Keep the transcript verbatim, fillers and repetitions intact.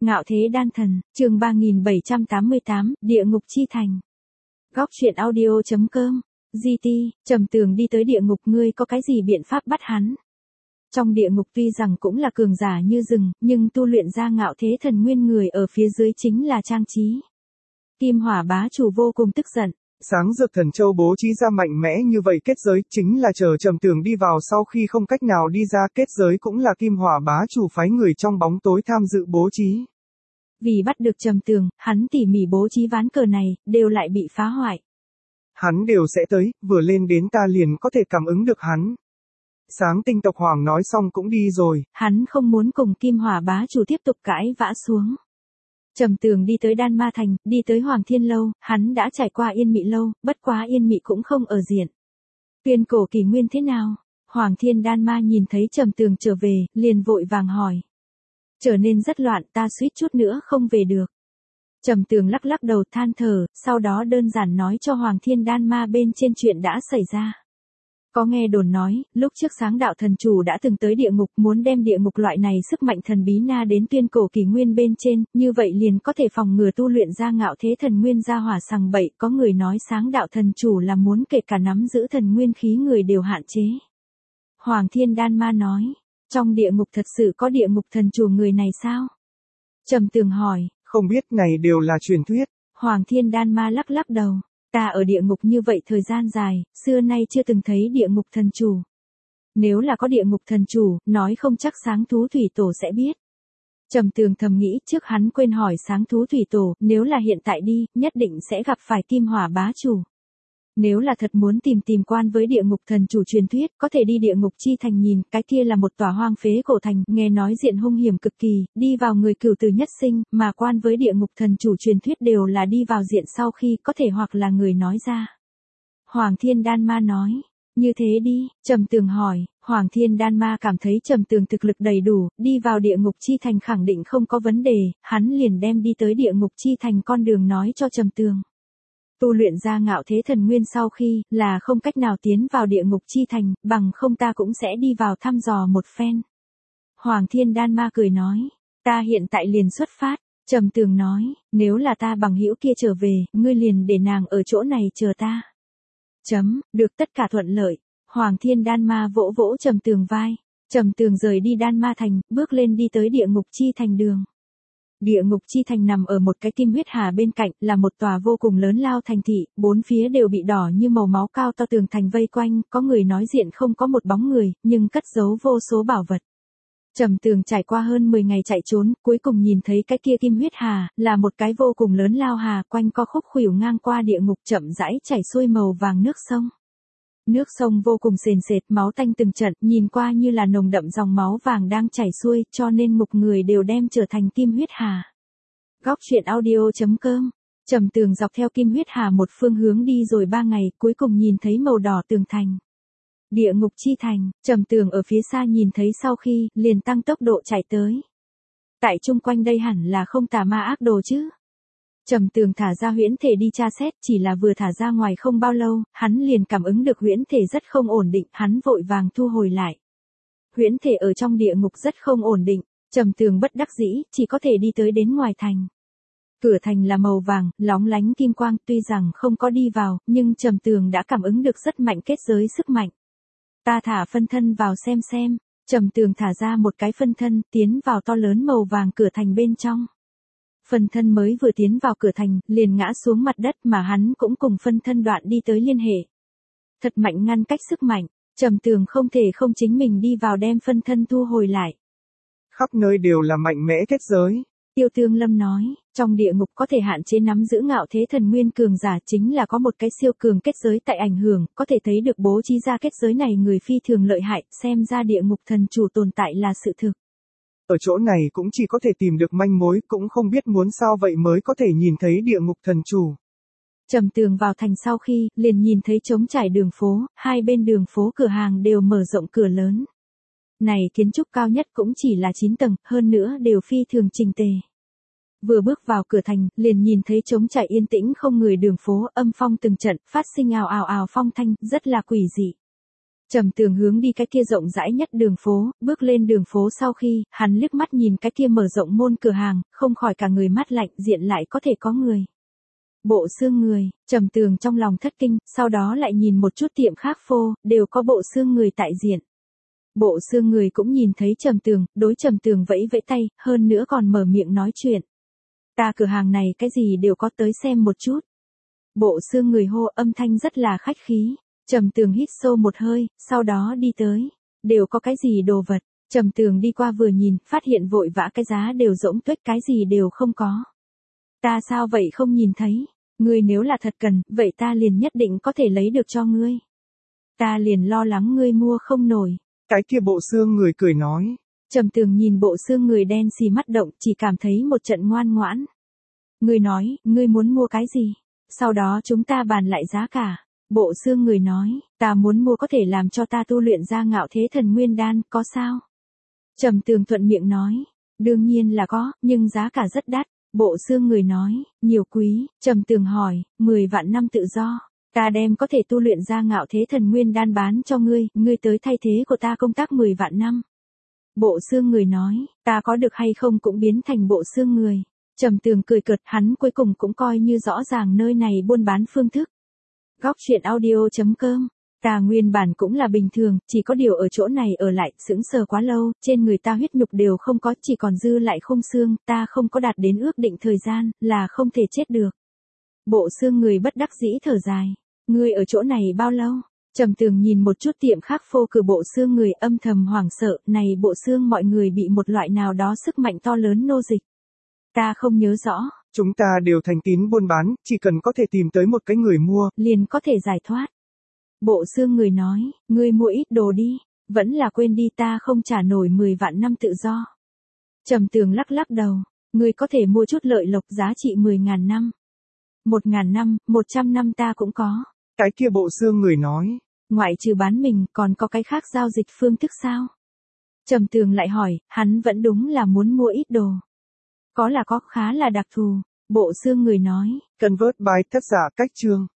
Ngạo Thế Đan Thần, chương ba nghìn bảy trăm tám mươi tám, Địa Ngục Chi Thành. Góc truyện audio chấm com, giê tê, Trầm Tường đi tới địa ngục, ngươi có cái gì biện pháp bắt hắn? Trong địa ngục tuy rằng cũng là cường giả như rừng, nhưng tu luyện ra Ngạo Thế Thần Nguyên người ở phía dưới chính là Trang Trí. Kim Hỏa bá chủ vô cùng tức giận. Sáng Dược Thần Châu bố trí ra mạnh mẽ như vậy kết giới, chính là chờ Trầm Tường đi vào sau khi không cách nào đi ra, kết giới cũng là Kim Hỏa bá chủ phái người trong bóng tối tham dự bố trí. Vì bắt được Trầm Tường, hắn tỉ mỉ bố trí ván cờ này, đều lại bị phá hoại. Hắn đều sẽ tới, vừa lên đến ta liền có thể cảm ứng được hắn. Sáng Tinh tộc Hoàng nói xong cũng đi rồi. Hắn không muốn cùng Kim Hỏa bá chủ tiếp tục cãi vã xuống. Trầm Tường đi tới Đan Ma Thành, đi tới Hoàng Thiên Lâu, hắn đã trải qua Yên Mị Lâu, bất quá Yên Mị cũng không ở diện. Tuyên cổ kỷ nguyên thế nào? Hoàng Thiên Đan Ma nhìn thấy Trầm Tường trở về, liền vội vàng hỏi. Trở nên rất loạn, ta suýt chút nữa không về được. Trầm Tường lắc lắc đầu than thở, sau đó đơn giản nói cho Hoàng Thiên Đan Ma bên trên chuyện đã xảy ra. Có nghe đồn nói, lúc trước Sáng Đạo Thần Chủ đã từng tới địa ngục, muốn đem địa ngục loại này sức mạnh thần bí na đến tuyên cổ kỷ nguyên bên trên, như vậy liền có thể phòng ngừa tu luyện ra Ngạo Thế Thần Nguyên ra hỏa sằng bậy. Có người nói Sáng Đạo Thần Chủ là muốn kể cả nắm giữ thần nguyên khí người đều hạn chế. Hoàng Thiên Đan Ma nói, trong địa ngục thật sự có địa ngục thần chủ người này sao? Trầm Tường hỏi, không biết, này đều là truyền thuyết. Hoàng Thiên Đan Ma lắc lắc đầu. Ta ở địa ngục như vậy thời gian dài, xưa nay chưa từng thấy địa ngục thần chủ. Nếu là có địa ngục thần chủ, nói không chắc Sáng Thú Thủy Tổ sẽ biết. Trầm Tường thầm nghĩ, trước hắn quên hỏi Sáng Thú Thủy Tổ, nếu là hiện tại đi, nhất định sẽ gặp phải Kim Hỏa bá chủ. Nếu là thật muốn tìm tìm quan với địa ngục thần chủ truyền thuyết, có thể đi địa ngục chi thành nhìn, cái kia là một tòa hoang phế cổ thành, nghe nói diện hung hiểm cực kỳ, đi vào người cửu tử nhất sinh, mà quan với địa ngục thần chủ truyền thuyết đều là đi vào diện sau khi có thể hoặc là người nói ra. Hoàng Thiên Đan Ma nói, như thế đi. Trầm Tường hỏi, Hoàng Thiên Đan Ma cảm thấy Trầm Tường thực lực đầy đủ, đi vào địa ngục chi thành khẳng định không có vấn đề, hắn liền đem đi tới địa ngục chi thành con đường nói cho Trầm Tường. Tu luyện ra Ngạo Thế Thần Nguyên sau khi, là không cách nào tiến vào địa ngục chi thành, bằng không ta cũng sẽ đi vào thăm dò một phen. Hoàng Thiên Đan Ma cười nói, ta hiện tại liền xuất phát. Trầm Tường nói, nếu là ta bằng hữu kia trở về, ngươi liền để nàng ở chỗ này chờ ta. Chấm, được, tất cả thuận lợi. Hoàng Thiên Đan Ma vỗ vỗ Trầm Tường vai. Trầm Tường rời đi Đan Ma Thành, bước lên đi tới địa ngục chi thành đường. Địa ngục chi thành nằm ở một cái kim huyết hà bên cạnh, là một tòa vô cùng lớn lao thành thị, bốn phía đều bị đỏ như màu máu cao to tường thành vây quanh, có người nói diện không có một bóng người, nhưng cất giấu vô số bảo vật. Trầm Tường trải qua hơn mười ngày chạy trốn, cuối cùng nhìn thấy cái kia kim huyết hà, là một cái vô cùng lớn lao hà, quanh co khúc khuỷu ngang qua địa ngục, chậm rãi chảy xuôi màu vàng nước sông. Nước sông vô cùng sền sệt, máu tanh từng trận, nhìn qua như là nồng đậm dòng máu vàng đang chảy xuôi, cho nên mục người đều đem trở thành kim huyết hà. Góc truyện audio chấm com. Trầm Tường dọc theo kim huyết hà một phương hướng đi rồi ba ngày, cuối cùng nhìn thấy màu đỏ tường thành. Địa ngục chi thành. Trầm Tường ở phía xa nhìn thấy sau khi, liền tăng tốc độ chạy tới. Tại chung quanh đây hẳn là không tà ma ác đồ chứ. Trầm Tường thả ra huyễn thể đi tra xét, chỉ là vừa thả ra ngoài không bao lâu, hắn liền cảm ứng được huyễn thể rất không ổn định, hắn vội vàng thu hồi lại. Huyễn thể ở trong địa ngục rất không ổn định, Trầm Tường bất đắc dĩ, chỉ có thể đi tới đến ngoài thành. Cửa thành là màu vàng, lóng lánh kim quang, tuy rằng không có đi vào, nhưng Trầm Tường đã cảm ứng được rất mạnh kết giới sức mạnh. Ta thả phân thân vào xem xem. Trầm Tường thả ra một cái phân thân, tiến vào to lớn màu vàng cửa thành bên trong. Phân thân mới vừa tiến vào cửa thành, liền ngã xuống mặt đất, mà hắn cũng cùng phân thân đoạn đi tới liên hệ. Thật mạnh ngăn cách sức mạnh, Trầm Tường không thể không chính mình đi vào đem phân thân thu hồi lại. Khắp nơi đều là mạnh mẽ kết giới. Tiêu Tương Lâm nói, trong địa ngục có thể hạn chế nắm giữ Ngạo Thế Thần Nguyên cường giả, chính là có một cái siêu cường kết giới tại ảnh hưởng, có thể thấy được bố trí ra kết giới này người phi thường lợi hại, xem ra địa ngục thần chủ tồn tại là sự thực. Ở chỗ này cũng chỉ có thể tìm được manh mối, cũng không biết muốn sao vậy mới có thể nhìn thấy địa ngục thần chủ. Trầm Tường vào thành sau khi, liền nhìn thấy trống trải đường phố, hai bên đường phố cửa hàng đều mở rộng cửa lớn. Này kiến trúc cao nhất cũng chỉ là chín tầng, hơn nữa đều phi thường chỉnh tề. Vừa bước vào cửa thành, liền nhìn thấy trống trải yên tĩnh không người đường phố, âm phong từng trận, phát sinh ào ào ào phong thanh, rất là quỷ dị. Trầm Tường hướng đi cái kia rộng rãi nhất đường phố, bước lên đường phố sau khi, hắn liếc mắt nhìn cái kia mở rộng môn cửa hàng, không khỏi cả người mát lạnh, diện lại có thể có người. Bộ xương người, Trầm Tường trong lòng thất kinh, sau đó lại nhìn một chút tiệm khác phô, đều có bộ xương người tại diện. Bộ xương người cũng nhìn thấy Trầm Tường, đối Trầm Tường vẫy vẫy tay, hơn nữa còn mở miệng nói chuyện. Ta cửa hàng này cái gì đều có, tới xem một chút. Bộ xương người hô, âm thanh rất là khách khí. Trầm Tường hít sâu một hơi, sau đó đi tới. Đều có cái gì đồ vật. Trầm Tường đi qua vừa nhìn, phát hiện vội vã cái giá đều rỗng tuếch, cái gì đều không có. Ta sao vậy không nhìn thấy? Ngươi nếu là thật cần, vậy ta liền nhất định có thể lấy được cho ngươi. Ta liền lo lắng ngươi mua không nổi. Cái kia bộ xương người cười nói. Trầm Tường nhìn bộ xương người đen xì mắt động, chỉ cảm thấy một trận ngoan ngoãn. Ngươi nói, ngươi muốn mua cái gì? Sau đó chúng ta bàn lại giá cả. Bộ xương người nói, ta muốn mua có thể làm cho ta tu luyện ra ngạo thế thần nguyên đan, có sao? Trầm Tường thuận miệng nói, đương nhiên là có, nhưng giá cả rất đắt. Bộ xương người nói, nhiều quý. Trầm Tường hỏi, mười vạn năm tự do. Ta đem có thể tu luyện ra ngạo thế thần nguyên đan bán cho ngươi, ngươi tới thay thế của ta công tác mười vạn năm. Bộ xương người nói, ta có được hay không cũng biến thành bộ xương người. Trầm Tường cười cợt, hắn cuối cùng cũng coi như rõ ràng nơi này buôn bán phương thức. Góc truyện audio chấm com. Ta nguyên bản cũng là bình thường, chỉ có điều ở chỗ này ở lại, sững sờ quá lâu, trên người ta huyết nhục đều không có, chỉ còn dư lại khung xương, ta không có đạt đến ước định thời gian, là không thể chết được. Bộ xương người bất đắc dĩ thở dài. Ngươi ở chỗ này bao lâu? Trầm Tường nhìn một chút tiệm khác phô cửa bộ xương người, âm thầm hoảng sợ, này bộ xương mọi người bị một loại nào đó sức mạnh to lớn nô dịch. Ta không nhớ rõ. Chúng ta đều thành tín buôn bán, chỉ cần có thể tìm tới một cái người mua, liền có thể giải thoát. Bộ xương người nói, ngươi mua ít đồ đi, vẫn là quên đi, ta không trả nổi mười vạn năm tự do. Trầm Tường lắc lắc đầu, ngươi có thể mua chút lợi lộc giá trị mười ngàn năm. Một ngàn năm, một trăm năm ta cũng có. Cái kia bộ xương người nói, ngoại trừ bán mình còn có cái khác giao dịch phương thức sao? Trầm Tường lại hỏi, hắn vẫn đúng là muốn mua ít đồ. Có là có, khá là đặc thù. Bộ xương người nói, Convert by tác giả Cách Chương.